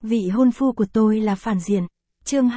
Vị hôn phu của tôi là phản diện. Chương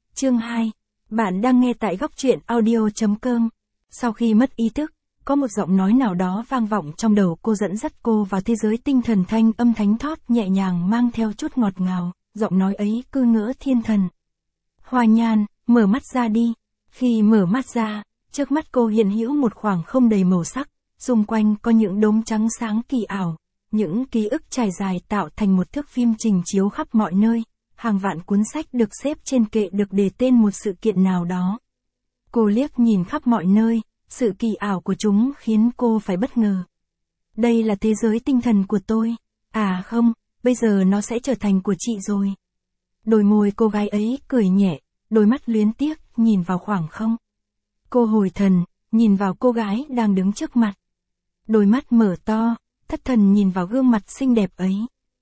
2. Bạn đang nghe tại góc truyện audio.com. Sau khi mất ý thức, có một giọng nói nào đó vang vọng trong đầu cô, dẫn dắt cô vào thế giới tinh thần, thanh âm thánh thót nhẹ nhàng mang theo chút ngọt ngào. Giọng nói ấy cứ ngỡ thiên thần. Hoa Nhan, mở mắt ra đi. Khi mở mắt ra, trước mắt cô hiện hữu một khoảng không đầy màu sắc, xung quanh có những đốm trắng sáng kỳ ảo. Những ký ức trải dài tạo thành một thước phim trình chiếu khắp mọi nơi, hàng vạn cuốn sách được xếp trên kệ được đề tên một sự kiện nào đó. Cô liếc nhìn khắp mọi nơi, sự kỳ ảo của chúng khiến cô phải bất ngờ. Đây là thế giới tinh thần của tôi. À không, bây giờ nó sẽ trở thành của chị rồi. Đôi môi cô gái ấy cười nhẹ, đôi mắt luyến tiếc nhìn vào khoảng không. Cô hồi thần, nhìn vào cô gái đang đứng trước mặt. Đôi mắt mở to, thất thần nhìn vào gương mặt xinh đẹp ấy.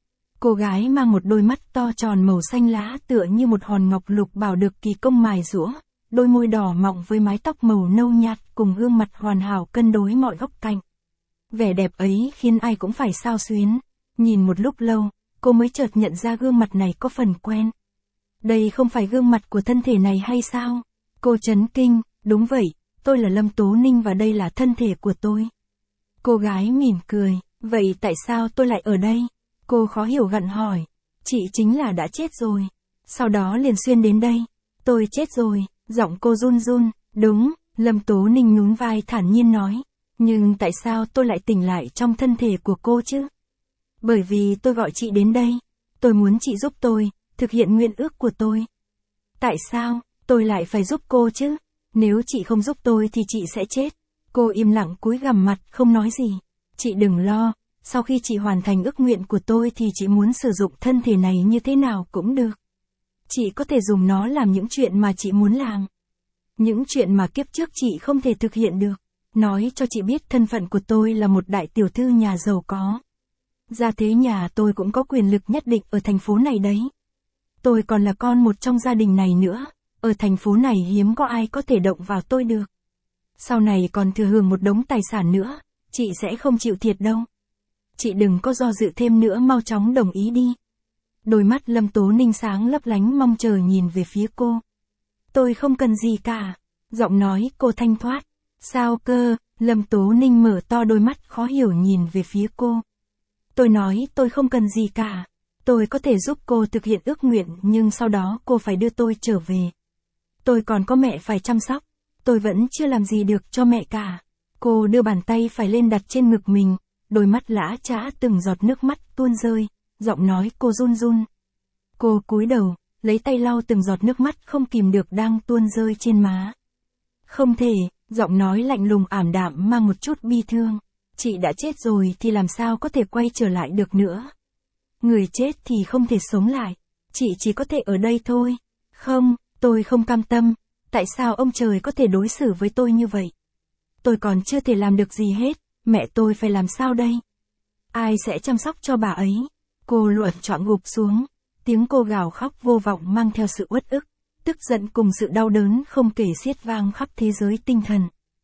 Cô gái mang một đôi mắt to tròn màu xanh lá tựa như một hòn ngọc lục bảo được kỳ công mài giũa, đôi môi đỏ mọng với mái tóc màu nâu nhạt cùng gương mặt hoàn hảo cân đối mọi góc cạnh. Vẻ đẹp ấy khiến ai cũng phải xao xuyến. Nhìn một lúc lâu, cô mới chợt nhận ra gương mặt này có phần quen. Đây không phải gương mặt của thân thể này hay sao? Cô chấn kinh, đúng vậy, tôi là Lâm Tố Ninh và đây là thân thể của tôi. Cô gái mỉm cười, vậy tại sao tôi lại ở đây? Cô khó hiểu gặng hỏi, chị chính là đã chết rồi. Sau đó liền xuyên đến đây. Tôi chết rồi, giọng cô run run, đúng, Lâm Tố Ninh nhún vai thản nhiên nói. Nhưng tại sao tôi lại tỉnh lại trong thân thể của cô chứ? Bởi vì tôi gọi chị đến đây. Tôi muốn chị giúp tôi, thực hiện nguyện ước của tôi. Tại sao, tôi lại phải giúp cô chứ? Nếu chị không giúp tôi thì chị sẽ chết. Cô im lặng cúi gằm mặt không nói gì. Chị đừng lo, sau khi chị hoàn thành ước nguyện của tôi thì chị muốn sử dụng thân thể này như thế nào cũng được. Chị có thể dùng nó làm những chuyện mà chị muốn làm. Những chuyện mà kiếp trước chị không thể thực hiện được. Nói cho chị biết thân phận của tôi là một đại tiểu thư nhà giàu có. Gia thế nhà tôi cũng có quyền lực nhất định ở thành phố này đấy. Tôi còn là con một trong gia đình này nữa. Ở thành phố này hiếm có ai có thể động vào tôi được. Sau này còn thừa hưởng một đống tài sản nữa, chị sẽ không chịu thiệt đâu. Chị đừng có do dự thêm nữa, mau chóng đồng ý đi. Đôi mắt Lâm Tố Ninh sáng lấp lánh mong chờ nhìn về phía cô. Tôi không cần gì cả. Giọng nói cô thanh thoát. Sao cơ? Lâm Tố Ninh mở to đôi mắt khó hiểu nhìn về phía cô. Tôi nói tôi không cần gì cả. Tôi có thể giúp cô thực hiện ước nguyện nhưng sau đó cô phải đưa tôi trở về. Tôi còn có mẹ phải chăm sóc. Tôi vẫn chưa làm gì được cho mẹ cả. Cô đưa bàn tay phải lên đặt trên ngực mình, đôi mắt lã chã từng giọt nước mắt tuôn rơi, giọng nói cô run run. Cô cúi đầu, lấy tay lau từng giọt nước mắt không kìm được đang tuôn rơi trên má. Không thể, giọng nói lạnh lùng ảm đạm mang một chút bi thương. Chị đã chết rồi thì làm sao có thể quay trở lại được nữa. Người chết thì không thể sống lại. Chị chỉ có thể ở đây thôi. Không, tôi không cam tâm. Tại sao ông trời có thể đối xử với tôi như vậy? Tôi còn chưa thể làm được gì hết, mẹ tôi phải làm sao đây? Ai sẽ chăm sóc cho bà ấy? Cô luẩn choạng gục xuống, tiếng cô gào khóc vô vọng mang theo sự uất ức, tức giận cùng sự đau đớn không kể xiết vang khắp thế giới tinh thần.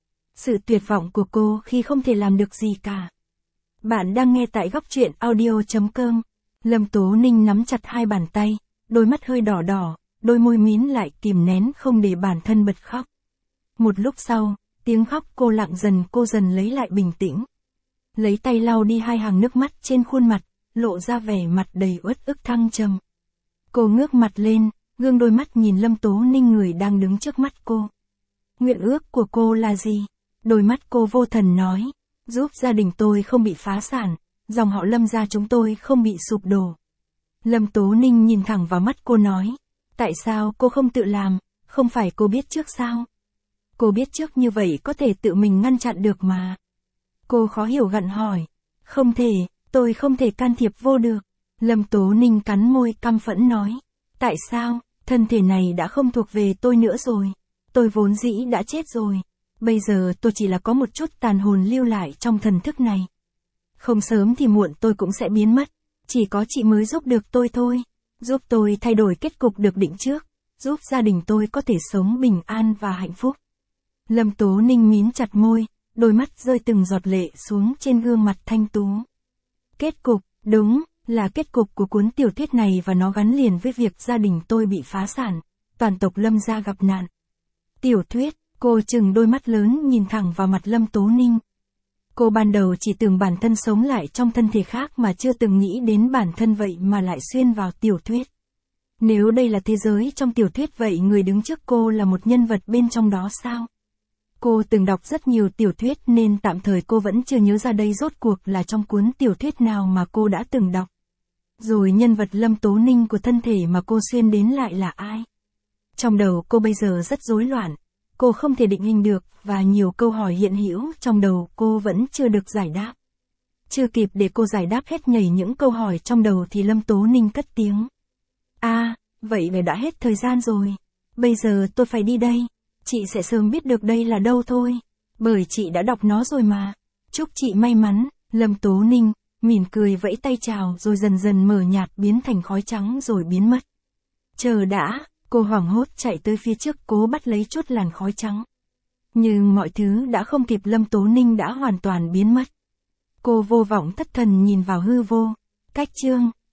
Sự tuyệt vọng của cô khi không thể làm được gì cả. Bạn đang nghe tại góc truyện audio.com. Lâm Tố Ninh nắm chặt hai bàn tay, đôi mắt hơi đỏ đỏ, đôi môi mím lại kìm nén không để bản thân bật khóc. Một lúc sau, tiếng khóc cô lặng dần, cô dần lấy lại bình tĩnh. Lấy tay lau đi hai hàng nước mắt trên khuôn mặt, lộ ra vẻ mặt đầy uất ức thăng trầm. Cô ngước mặt lên, gương đôi mắt nhìn Lâm Tố Ninh người đang đứng trước mắt cô. Nguyện ước của cô là gì? Đôi mắt cô vô thần nói, giúp gia đình tôi không bị phá sản, dòng họ Lâm gia chúng tôi không bị sụp đổ. Lâm Tố Ninh nhìn thẳng vào mắt cô nói, tại sao cô không tự làm, không phải cô biết trước sao? Cô biết trước như vậy có thể tự mình ngăn chặn được mà. Cô khó hiểu gặng hỏi, không thể, tôi không thể can thiệp vô được. Lâm Tố Ninh cắn môi căm phẫn nói, tại sao, thân thể này đã không thuộc về tôi nữa rồi. Tôi vốn dĩ đã chết rồi. Bây giờ tôi chỉ là có một chút tàn hồn lưu lại trong thần thức này. Không sớm thì muộn tôi cũng sẽ biến mất. Chỉ có chị mới giúp được tôi thôi. Giúp tôi thay đổi kết cục được định trước. Giúp gia đình tôi có thể sống bình an và hạnh phúc. Lâm Tố Ninh mím chặt môi, đôi mắt rơi từng giọt lệ xuống trên gương mặt thanh tú. Kết cục, đúng, là kết cục của cuốn tiểu thuyết này và nó gắn liền với việc gia đình tôi bị phá sản, toàn tộc Lâm gia gặp nạn. Tiểu thuyết, cô trừng đôi mắt lớn nhìn thẳng vào mặt Lâm Tố Ninh. Cô ban đầu chỉ tưởng bản thân sống lại trong thân thể khác mà chưa từng nghĩ đến bản thân vậy mà lại xuyên vào tiểu thuyết. Nếu đây là thế giới trong tiểu thuyết vậy người đứng trước cô là một nhân vật bên trong đó sao? Cô từng đọc rất nhiều tiểu thuyết nên tạm thời cô vẫn chưa nhớ ra đây rốt cuộc là trong cuốn tiểu thuyết nào mà cô đã từng đọc. Rồi nhân vật Lâm Tố Ninh của thân thể mà cô xuyên đến lại là ai? Trong đầu cô bây giờ rất rối loạn, cô không thể định hình được và nhiều câu hỏi hiện hữu trong đầu cô vẫn chưa được giải đáp. Chưa kịp để cô giải đáp hết nhảy những câu hỏi trong đầu thì Lâm Tố Ninh cất tiếng. Vậy đã hết thời gian rồi. Bây giờ tôi phải đi đây. Chị sẽ sớm biết được đây là đâu thôi. Bởi chị đã đọc nó rồi mà. Chúc chị may mắn. Lâm Tố Ninh mỉm cười vẫy tay chào rồi dần dần mờ nhạt biến thành khói trắng rồi biến mất. Chờ đã, cô hoảng hốt chạy tới phía trước cố bắt lấy chốt làn khói trắng. Nhưng mọi thứ đã không kịp, Lâm Tố Ninh đã hoàn toàn biến mất. Cô vô vọng thất thần nhìn vào hư vô. Cách chương